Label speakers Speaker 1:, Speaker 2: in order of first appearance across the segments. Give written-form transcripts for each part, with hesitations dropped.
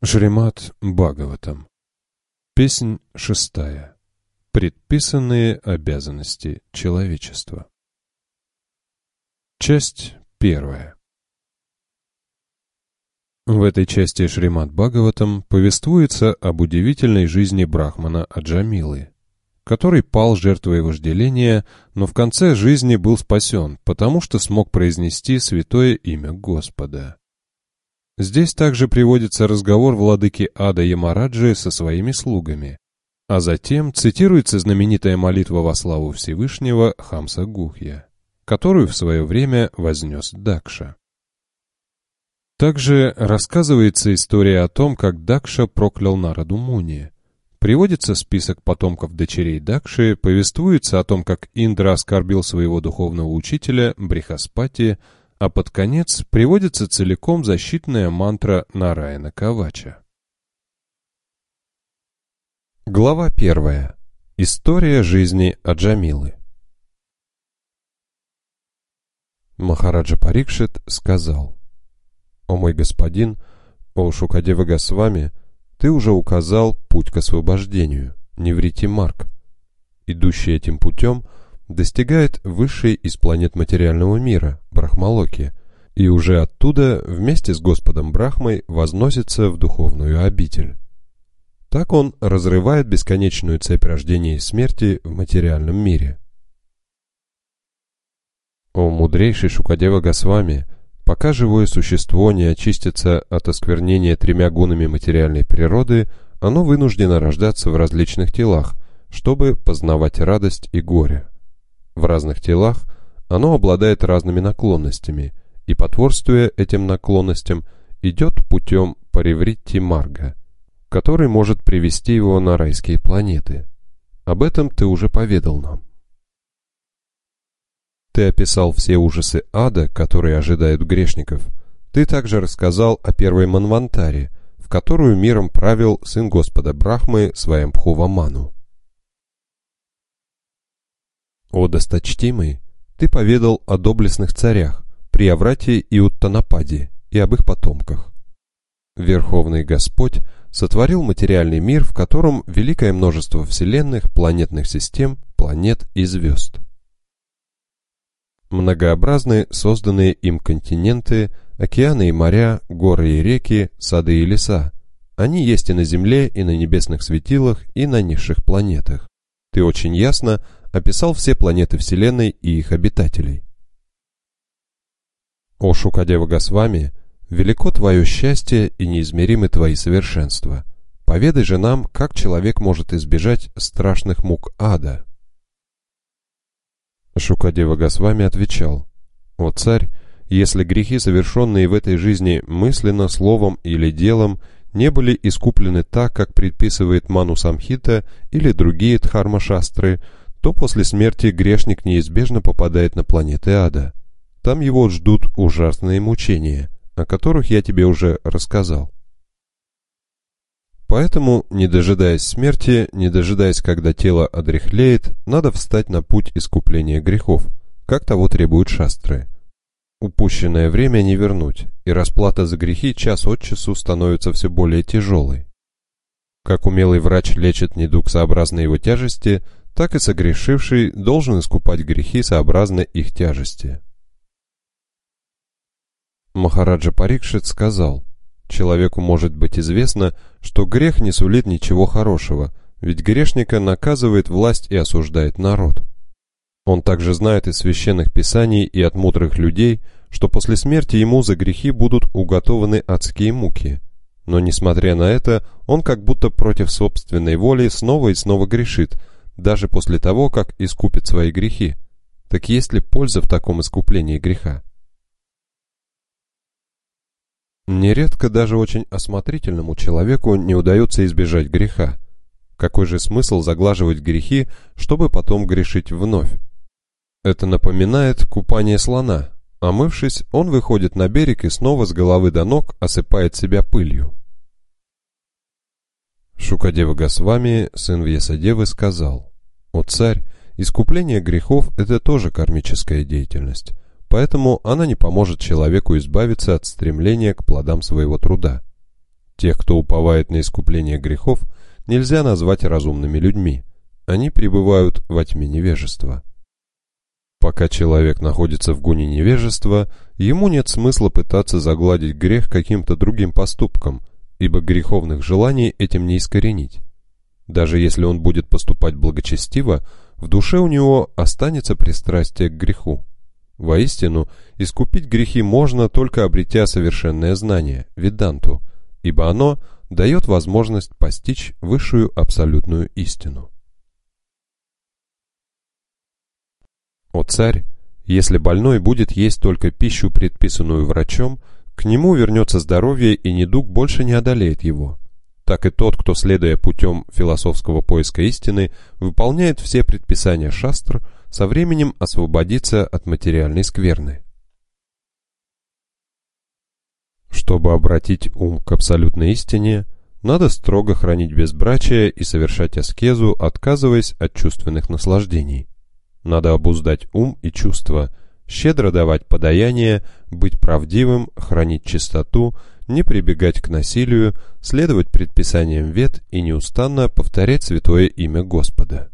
Speaker 1: Шримад Бхагаватам. Песнь 6. Предписанные обязанности человечества. Часть 1. В этой части Шримад Бхагаватам повествуется об удивительной жизни брахмана Аджамилы, который пал жертвой вожделения, но в конце жизни был спасен, потому что смог произнести святое имя Господа. Здесь также приводится разговор владыки ада Ямараджи со своими слугами, а затем цитируется знаменитая молитва во славу Всевышнего Хамса Гухья, которую в свое время вознес Дакша. Также рассказывается история о том, как Дакша проклял Нараду Муни. Приводится список потомков дочерей Дакши, повествуется о том, как Индра оскорбил своего духовного учителя Брихаспати, а под конец приводится целиком защитная мантра Нараяна Кавача. Глава 1. История жизни Аджамилы. Махараджа Парикшит сказал: «О мой господин, о Шукадева Госвами, ты уже указал путь к освобождению, Ниврити-марг. Идущий этим путем достигает высшей из планет материального мира, Брахмалоки, и уже оттуда вместе с Господом Брахмой возносится в духовную обитель. Так он разрывает бесконечную цепь рождения и смерти в материальном мире. О мудрейший Шукадева Госвами, пока живое существо не очистится от осквернения 3 гунами материальной природы, оно вынуждено рождаться в различных телах, чтобы познавать радость и горе. В разных телах оно обладает разными наклонностями, и, потворствуя этим наклонностям, идет путем Паривритти-марга, который может привести его на райские планеты. Об этом ты уже поведал нам. Ты описал все ужасы ада, которые ожидают грешников. Ты также рассказал о первой Манвантаре, в которую миром правил сын Господа Брахмы Сваямбхува-ману. О досточтимый, ты поведал о доблестных царях, Прияврате и Уттанападе, и об их потомках. Верховный Господь сотворил материальный мир, в котором великое множество вселенных, планетных систем, планет и звезд. Многообразны созданные им континенты, океаны и моря, горы и реки, сады и леса. Они есть и на Земле, и на небесных светилах, и на низших планетах. Ты очень ясно описал все планеты Вселенной и их обитателей. О Шукадева Госвами, велико твое счастье и неизмеримы твои совершенства. Поведай же нам, как человек может избежать страшных мук ада. Шукадева Госвами отвечал: «О царь, если грехи, совершенные в этой жизни мысленно, словом или делом, не были искуплены так, как предписывает Ману Самхита или другие дхарма-шастры, то после смерти грешник неизбежно попадает на планеты ада. Там его ждут ужасные мучения, о которых я тебе уже рассказал. Поэтому, не дожидаясь смерти, не дожидаясь, когда тело одряхлеет, надо встать на путь искупления грехов, как того требуют шастры. Упущенное время не вернуть, и расплата за грехи час от часу становится все более тяжелой. Как умелый врач лечит недуг сообразно его тяжести, так и согрешивший должен искупать грехи сообразно их тяжести». Махараджа Парикшит сказал: «Человеку может быть известно, что грех не сулит ничего хорошего, ведь грешника наказывает власть и осуждает народ. Он также знает из священных писаний и от мудрых людей, что после смерти ему за грехи будут уготованы адские муки. Но, несмотря на это, он как будто против собственной воли снова и снова грешит, даже после того, как искупит свои грехи. Так есть ли польза в таком искуплении греха?» Нередко даже очень осмотрительному человеку не удается избежать греха. Какой же смысл заглаживать грехи, чтобы потом грешить вновь? Это напоминает купание слона. Омывшись, он выходит на берег и снова с головы до ног осыпает себя пылью. Шукадева Госвами, сын Вьясадевы, сказал: «О царь, искупление грехов – это тоже кармическая деятельность. Поэтому она не поможет человеку избавиться от стремления к плодам своего труда. Тех, кто уповает на искупление грехов, нельзя назвать разумными людьми. Они пребывают во тьме невежества. Пока человек находится в гуне невежества, ему нет смысла пытаться загладить грех каким-то другим поступком, ибо греховных желаний этим не искоренить. Даже если он будет поступать благочестиво, в душе у него останется пристрастие к греху. Воистину, искупить грехи можно, только обретя совершенное знание, веданту, ибо оно дает возможность постичь высшую абсолютную истину. О царь, если больной будет есть только пищу, предписанную врачом, к нему вернется здоровье, и недуг больше не одолеет его. Так и тот, кто, следуя путем философского поиска истины, выполняет все предписания шастр, со временем освободится от материальной скверны. Чтобы обратить ум к абсолютной истине, надо строго хранить безбрачие и совершать аскезу, отказываясь от чувственных наслаждений. Надо обуздать ум и чувства, щедро давать подаяние, быть правдивым, хранить чистоту, не прибегать к насилию, следовать предписаниям вед и неустанно повторять святое имя Господа.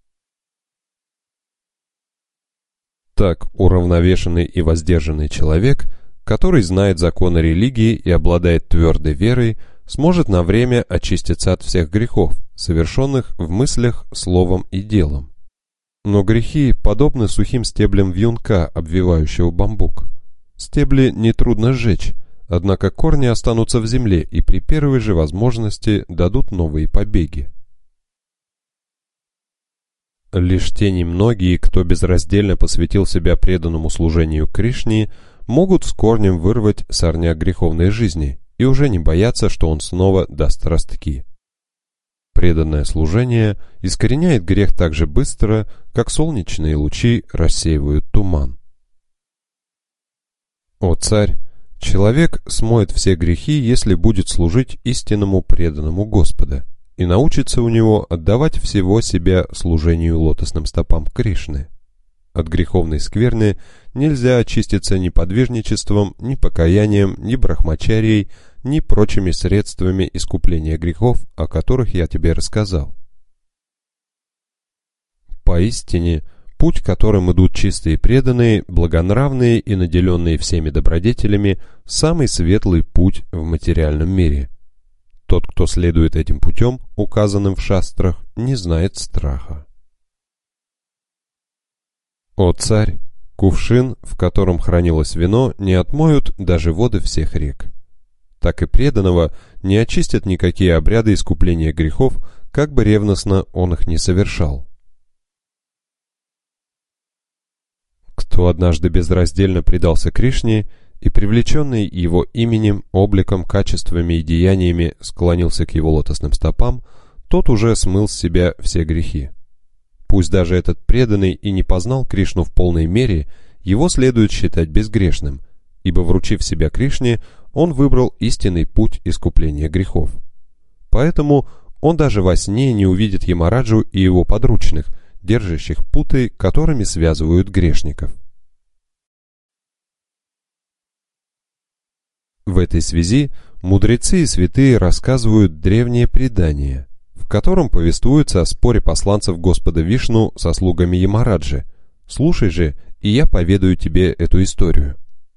Speaker 1: Так уравновешенный и воздержанный человек, который знает законы религии и обладает твердой верой, сможет на время очиститься от всех грехов, совершенных в мыслях, словом и делом. Но грехи подобны сухим стеблям вьюнка, обвивающего бамбук. Стебли нетрудно сжечь, однако корни останутся в земле и при первой же возможности дадут новые побеги. Лишь те немногие, кто безраздельно посвятил себя преданному служению Кришне, могут с корнем вырвать сорняк греховной жизни и уже не бояться, что он снова даст ростки. Преданное служение искореняет грех так же быстро, как солнечные лучи рассеивают туман. О царь, человек смоет все грехи, если будет служить истинному преданному Господа и научится у него отдавать всего себя служению лотосным стопам Кришны. От греховной скверны нельзя очиститься ни подвижничеством, ни покаянием, ни брахмачарией, ни прочими средствами искупления грехов, о которых я тебе рассказал. Поистине, путь, которым идут чистые преданные, благонравные и наделенные всеми добродетелями, самый светлый путь в материальном мире. Тот, кто следует этим путем, указанным в шастрах, не знает страха. О царь, кувшин, в котором хранилось вино, не отмоют даже воды всех рек. Так и преданного не очистят никакие обряды искупления грехов, как бы ревностно он их не совершал. Кто однажды безраздельно предался Кришне и, привлеченный его именем, обликом, качествами и деяниями, склонился к его лотосным стопам, тот уже смыл с себя все грехи. Пусть даже этот преданный и не познал Кришну в полной мере, его следует считать безгрешным, ибо, вручив себя Кришне, он выбрал истинный путь искупления грехов. Поэтому он даже во сне не увидит Ямараджу и его подручных, держащих путы, которыми связывают грешников. В этой связи мудрецы и святые рассказывают древнее предание, в котором повествуется о споре посланцев Господа Вишну со слугами Ямараджи. Слушай же, и я поведаю тебе эту историю.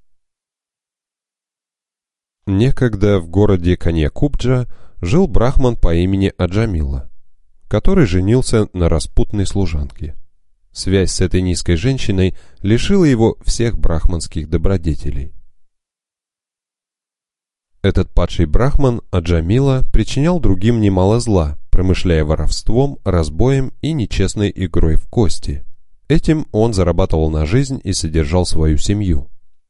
Speaker 1: Некогда в городе Каньякубджа жил брахман по имени Аджамила, который женился на распутной служанке. Связь с этой низкой женщиной лишила его всех брахманских добродетелей. Этот падший брахман Аджамила причинял другим немало зла, промышляя воровством, разбоем и нечестной игрой в кости. Этим он зарабатывал на жизнь и содержал свою семью.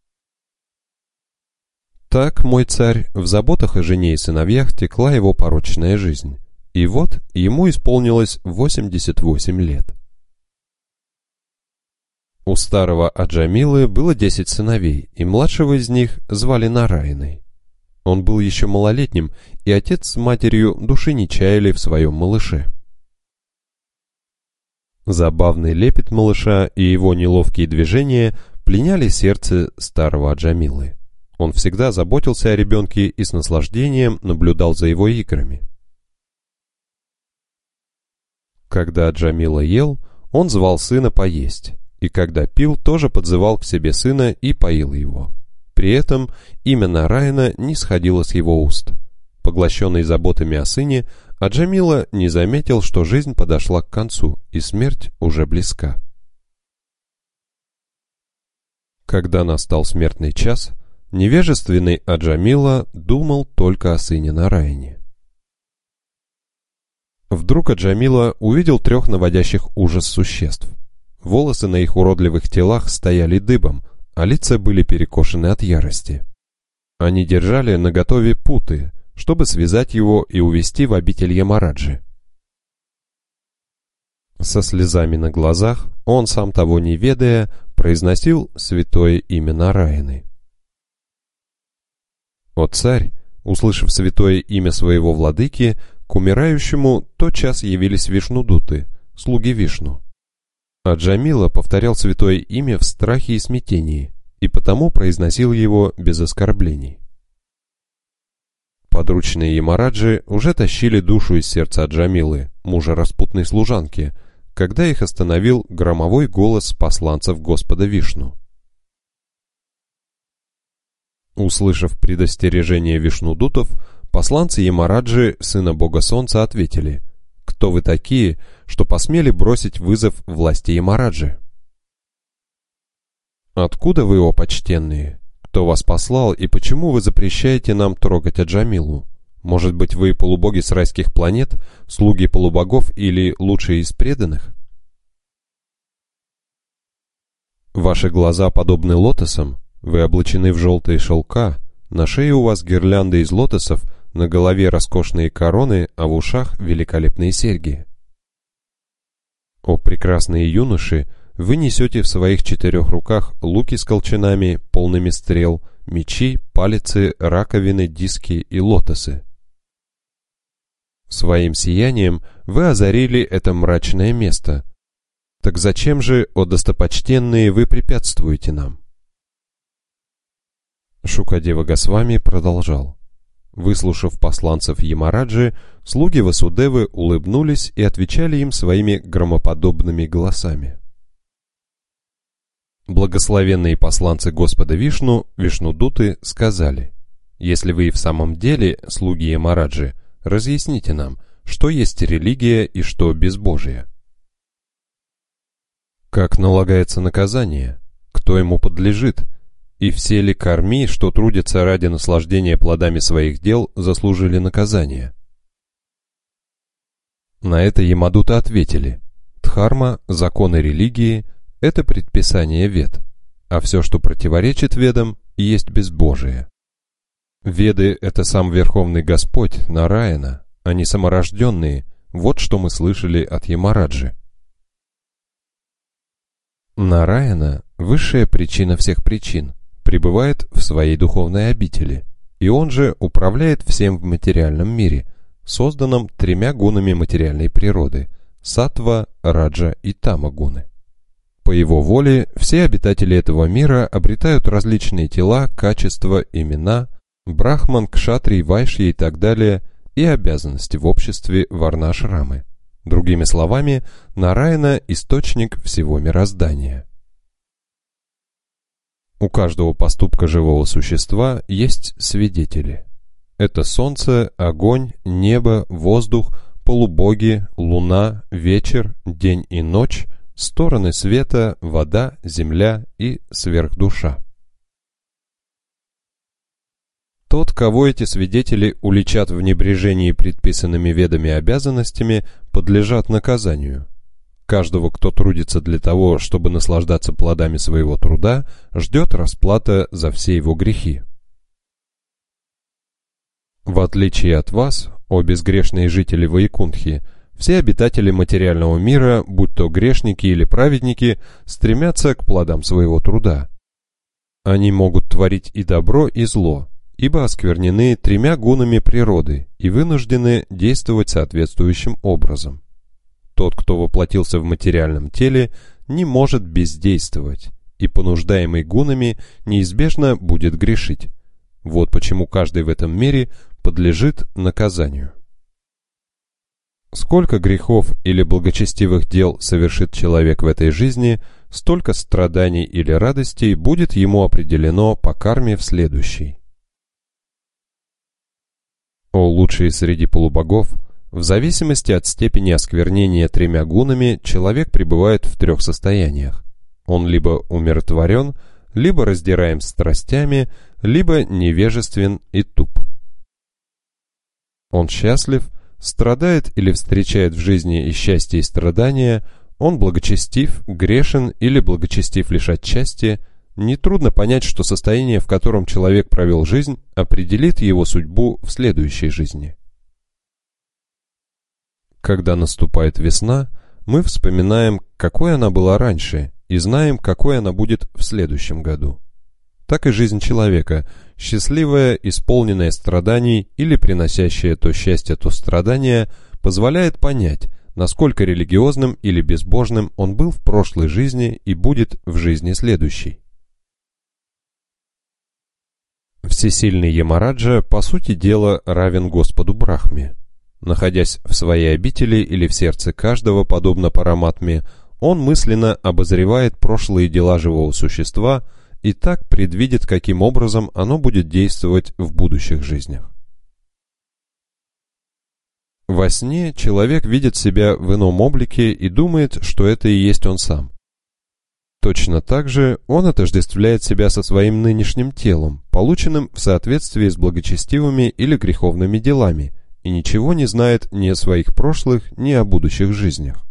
Speaker 1: Так, мой царь, в заботах о жене и сыновьях текла его порочная жизнь. И вот ему исполнилось 88 лет. У старого Аджамилы было 10 сыновей, и младшего из них звали Нарайной. Он был еще малолетним, и отец с матерью души не чаяли в своем малыше. Забавный лепет малыша и его неловкие движения пленяли сердце старого Аджамилы. Он всегда заботился о ребенке и с наслаждением наблюдал за его играми. Когда Джамила ел, он звал сына поесть, и когда пил, тоже подзывал к себе сына и поил его. При этом имя Нараяна не сходило с его уст. Поглощенный заботами о сыне, Джамила не заметил, что жизнь подошла к концу, и смерть уже близка. Когда настал смертный час, невежественный Аджамила думал только о сыне Нараяне. Вдруг Аджамила увидел 3 наводящих ужас существ. Волосы на их уродливых телах стояли дыбом, а лица были перекошены от ярости. Они держали наготове путы, чтобы связать его и увести в обитель Ямараджи. Со слезами на глазах он, сам того не ведая, произносил святое имя Нараяны. О царь, услышав святое имя своего владыки, к умирающему тотчас явились Вишнудуты, слуги Вишну. А Джамила повторял святое имя в страхе и смятении, и потому произносил его без оскорблений. Подручные Ямараджи уже тащили душу из сердца Аджамилы, мужа распутной служанки, когда их остановил громовой голос посланцев Господа Вишну. Услышав предостережение Вишнудутов, посланцы Ямараджи, сына бога солнца, ответили: «Кто вы такие, что посмели бросить вызов власти Ямараджи? Откуда вы, о почтенные? Кто вас послал и почему вы запрещаете нам трогать Аджамилу? Может быть, вы полубоги с райских планет, слуги полубогов или лучшие из преданных? Ваши глаза подобны лотосам, вы облачены в желтые шелка, на шее у вас гирлянды из лотосов, на голове роскошные короны, а в ушах великолепные серьги. О прекрасные юноши, вы несете в своих 4 руках луки с колчанами, полными стрел, мечи, палицы, раковины, диски и лотосы. Своим сиянием вы озарили это мрачное место. Так зачем же, о достопочтенные, вы препятствуете нам?» Шукадева Госвами продолжал. Выслушав посланцев Ямараджи, слуги Васудевы улыбнулись и отвечали им своими громоподобными голосами. Благословенные посланцы Господа Вишну, Вишнудуты, сказали: «Если вы и в самом деле слуги Ямараджи, разъясните нам, что есть религия и что безбожие. Как налагается наказание, кто ему подлежит, и все ли карми, что трудятся ради наслаждения плодами своих дел, заслужили наказание?» На это Ямадуты ответили: «Дхарма, законы религии — это предписание Вед, а все, что противоречит Ведам, есть безбожие. Веды — это сам Верховный Господь, Нараяна, они саморожденные, вот что мы слышали от Ямараджи». Нараяна — высшая причина всех причин, пребывает в своей духовной обители, и он же управляет всем в материальном мире, созданном 3 гунами материальной природы — саттва, раджа и тама гуны. По его воле все обитатели этого мира обретают различные тела, качества, имена, брахман, кшатрий, вайшьи и так далее, и обязанности в обществе варна-ашрамы. Другими словами, Нараяна – источник всего мироздания. У каждого поступка живого существа есть свидетели. Это солнце, огонь, небо, воздух, полубоги, луна, вечер, день и ночь, стороны света, вода, земля и сверхдуша. Тот, кого эти свидетели уличат в небрежении предписанными ведами обязанностями, подлежат наказанию. Каждого, кто трудится для того, чтобы наслаждаться плодами своего труда, ждет расплата за все его грехи. В отличие от вас, о безгрешные жители Вайкунтхи, все обитатели материального мира, будь то грешники или праведники, стремятся к плодам своего труда. Они могут творить и добро, и зло, ибо осквернены 3 гунами природы и вынуждены действовать соответствующим образом. Тот, кто воплотился в материальном теле, не может бездействовать, и, понуждаемый гунами, неизбежно будет грешить. Вот почему каждый в этом мире подлежит наказанию. Сколько грехов или благочестивых дел совершит человек в этой жизни, столько страданий или радостей будет ему определено по карме в следующей. О лучшие среди полубогов, в зависимости от степени осквернения тремя гунами человек пребывает в трех состояниях. Он либо умиротворен, либо раздираем страстями, либо невежествен и туп. Он счастлив, страдает или встречает в жизни и счастье, и страдания, он благочестив, грешен или благочестив лишь отчасти. Нетрудно понять, что состояние, в котором человек провел жизнь, определит его судьбу в следующей жизни. Когда наступает весна, мы вспоминаем, какой она была раньше, и знаем, какой она будет в следующем году. Так и жизнь человека, счастливая, исполненная страданий или приносящая то счастье, то страдания, позволяет понять, насколько религиозным или безбожным он был в прошлой жизни и будет в жизни следующей. Всесильный Ямараджа, по сути дела, равен Господу Брахме. Находясь в своей обители или в сердце каждого, подобно Параматме, он мысленно обозревает прошлые дела живого существа и так предвидит, каким образом оно будет действовать в будущих жизнях. Во сне человек видит себя в ином облике и думает, что это и есть он сам. Точно так же он отождествляет себя со своим нынешним телом, полученным в соответствии с благочестивыми или греховными делами, и ничего не знает ни о своих прошлых, ни о будущих жизнях.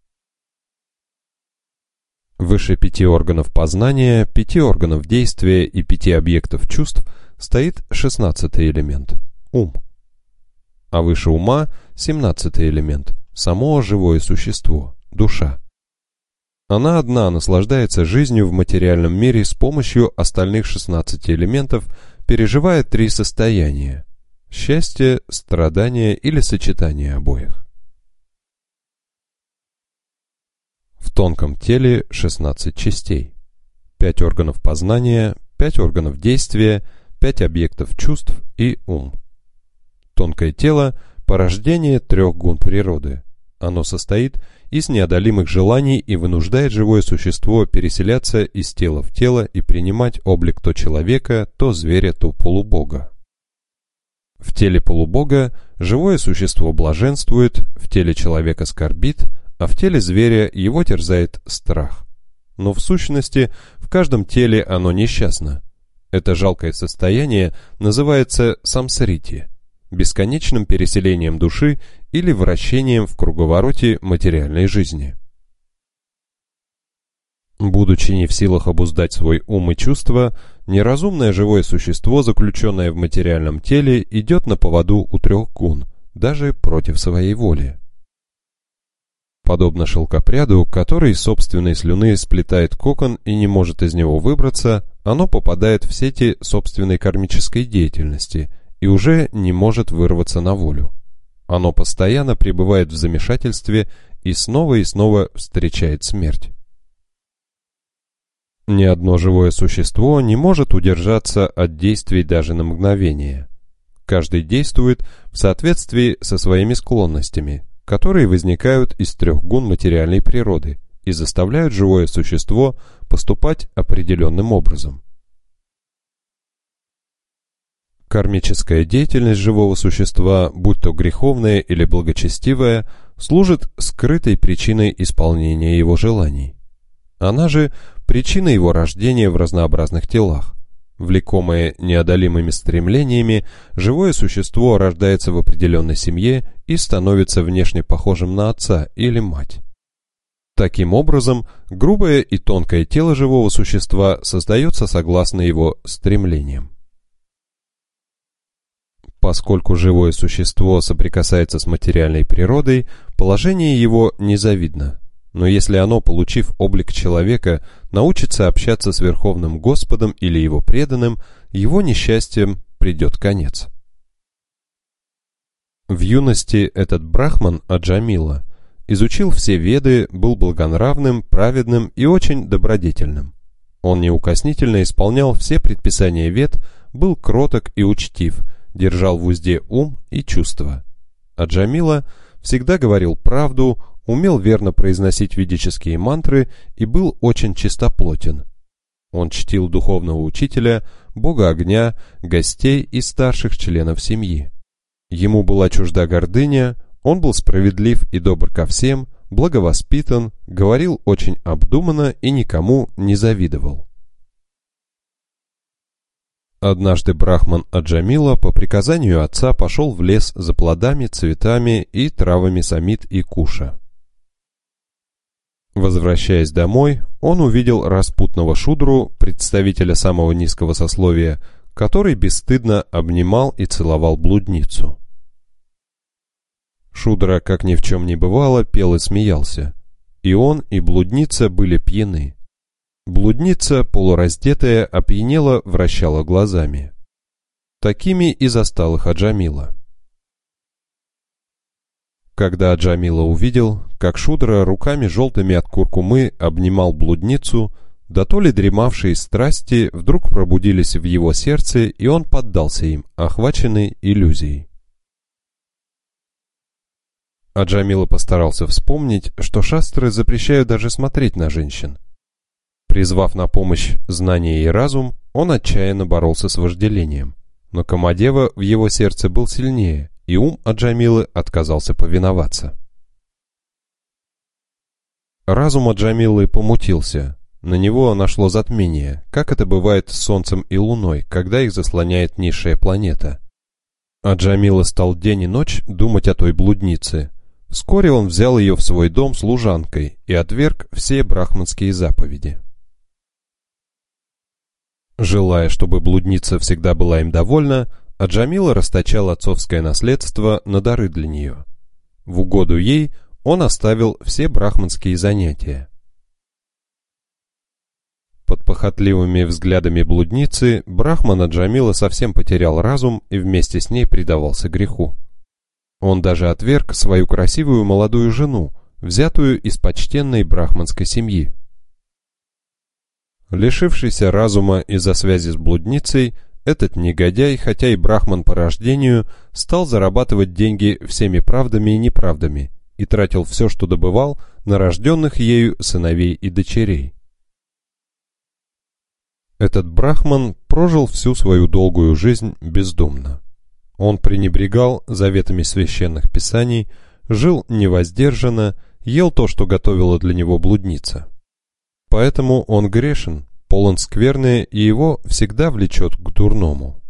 Speaker 1: Выше 5 органов познания, 5 органов действия и 5 объектов чувств стоит 16-й элемент – ум. А выше ума – 17-й элемент – само живое существо – душа. Она одна наслаждается жизнью в материальном мире с помощью остальных 16 элементов, переживая 3 состояния – счастье, страдание или сочетание обоих. В тонком теле 16 частей, 5 органов познания, 5 органов действия, 5 объектов чувств и ум. Тонкое тело – порождение 3 гун природы. Оно состоит из неодолимых желаний и вынуждает живое существо переселяться из тела в тело и принимать облик то человека, то зверя, то полубога. В теле полубога живое существо блаженствует, в теле человека скорбит, а в теле зверя его терзает страх. Но в сущности в каждом теле оно несчастно. Это жалкое состояние называется самсарити, бесконечным переселением души или вращением в круговороте материальной жизни. Будучи не в силах обуздать свой ум и чувства, неразумное живое существо, заключенное в материальном теле, идет на поводу у 3 гун, даже против своей воли. Подобно шелкопряду, который из собственной слюны сплетает кокон и не может из него выбраться, оно попадает в сети собственной кармической деятельности и уже не может вырваться на волю. Оно постоянно пребывает в замешательстве и снова встречает смерть. Ни одно живое существо не может удержаться от действий даже на мгновение. Каждый действует в соответствии со своими склонностями, которые возникают из 3 гун материальной природы и заставляют живое существо поступать определенным образом. Кармическая деятельность живого существа, будь то греховная или благочестивая, служит скрытой причиной исполнения его желаний. Она же причина его рождения в разнообразных телах. Влекомое неодолимыми стремлениями, живое существо рождается в определенной семье и становится внешне похожим на отца или мать. Таким образом, грубое и тонкое тело живого существа создается согласно его стремлениям. Поскольку живое существо соприкасается с материальной природой, положение его незавидно. Но если оно, получив облик человека, научится общаться с Верховным Господом или его преданным, его несчастьем придет конец. В юности этот брахман Аджамила изучил все веды, был благонравным, праведным и очень добродетельным. Он неукоснительно исполнял все предписания вед, был кроток и учтив, держал в узде ум и чувства. А Джамила всегда говорил правду, умел верно произносить ведические мантры и был очень чистоплотен. Он чтил духовного учителя, бога огня, гостей и старших членов семьи. Ему была чужда гордыня, он был справедлив и добр ко всем, благовоспитан, говорил очень обдуманно и никому не завидовал. Однажды брахман Аджамила по приказанию отца пошел в лес за плодами, цветами и травами самит и куша. Возвращаясь домой, он увидел распутного шудру, представителя самого низкого сословия, который бесстыдно обнимал и целовал блудницу. Шудра, как ни в чем не бывало, пел и смеялся. И он, и блудница были пьяны. Блудница, полураздетая, опьянела, вращала глазами. Такими и застал их Аджамила. Когда Аджамила увидел, как Шудра руками желтыми от куркумы обнимал блудницу, да то ли дремавшие страсти вдруг пробудились в его сердце, и он поддался им, охваченный иллюзией. Аджамила постарался вспомнить, что шастры запрещают даже смотреть на женщин. Призвав на помощь знание и разум, он отчаянно боролся с вожделением. Но Камадева в его сердце был сильнее, и ум Аджамилы отказался повиноваться. Разум Аджамилы помутился. На него нашло затмение, как это бывает с Солнцем и Луной, когда их заслоняет низшая планета. Аджамила стал день и ночь думать о той блуднице. Вскоре он взял ее в свой дом служанкой и отверг все брахманские заповеди. Желая, чтобы блудница всегда была им довольна, Аджамила расточал отцовское наследство на дары для нее. В угоду ей он оставил все брахманские занятия. Под похотливыми взглядами блудницы брахман Аджамила совсем потерял разум и вместе с ней предавался греху. Он даже отверг свою красивую молодую жену, взятую из почтенной брахманской семьи. Лишившийся разума из-за связи с блудницей, этот негодяй, хотя и брахман по рождению, стал зарабатывать деньги всеми правдами и неправдами и тратил все, что добывал, на рожденных ею сыновей и дочерей. Этот брахман прожил всю свою долгую жизнь бездумно. Он пренебрегал заветами священных писаний, жил невоздержанно, ел то, что готовила для него блудница. Поэтому он грешен, полон скверны, и его всегда влечет к дурному.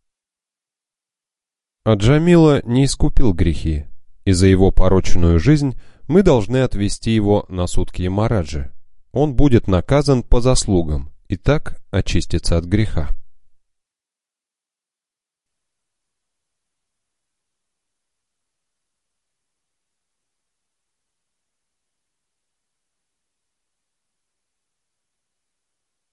Speaker 1: Аджамила не искупил грехи, и за его порочную жизнь мы должны отвести его на суд к Ямараджи. Он будет наказан по заслугам и так очистится от греха.